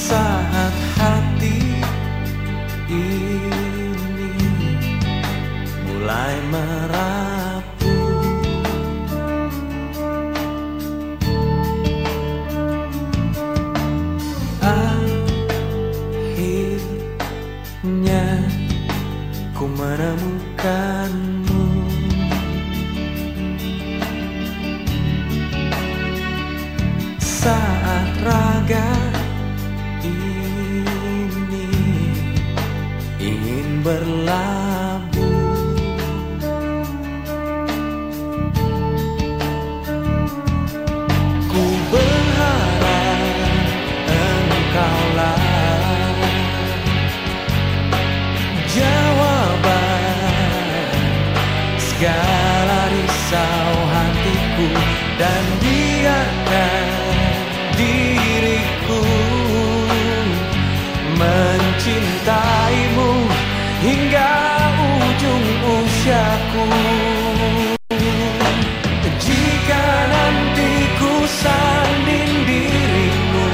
Saat hati ini mulai merapuh, akhirnya ku menemukanmu. Saat raga ini ingin berlabuh, ku berharap engkaulah jawaban segala risau hatiku, dan biarkan diriku mencintaimu hingga ujung usiaku. Jika nanti ku sanding dirimu,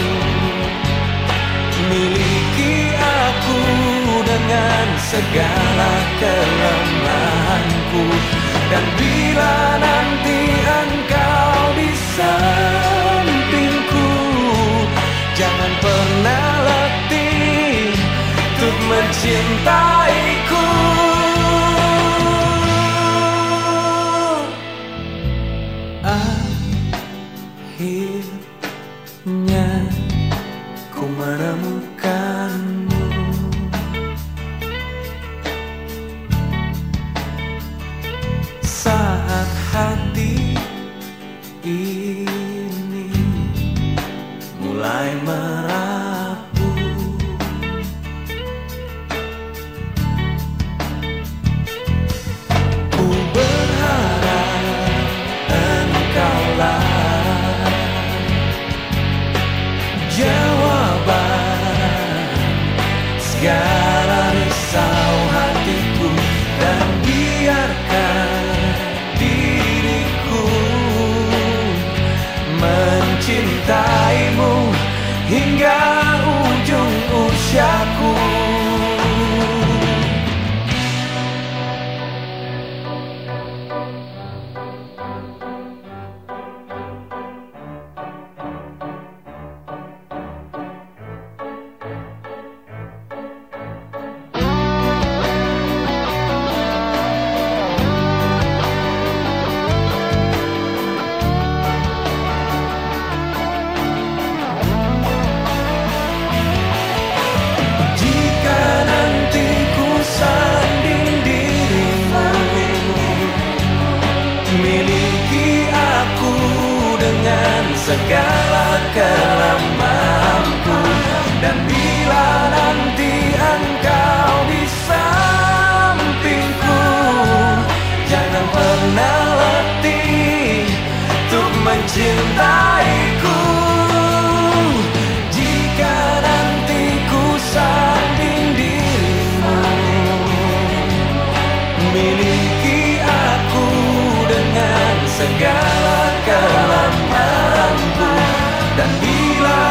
miliki aku dengan segala kelemahanku, dan bila nanti engkau di sampingku, jangan pernah letih untuk mencintaiku. Akhirnya ku menemukanmu. Saat hati ini mulai merapuh, ku berharap engkaulah jawaban segala risau hatiku, dan biarkan diriku mencintaimu hingga ujung usiaku. Miliki aku dengan segala kelemahanku, dan bila nanti engkau di sampingku, jangan pernah letih untuk mencintaiku. Jika nanti ku sanding dirimu, miliki aku dengan segala kelemahanku, dan bila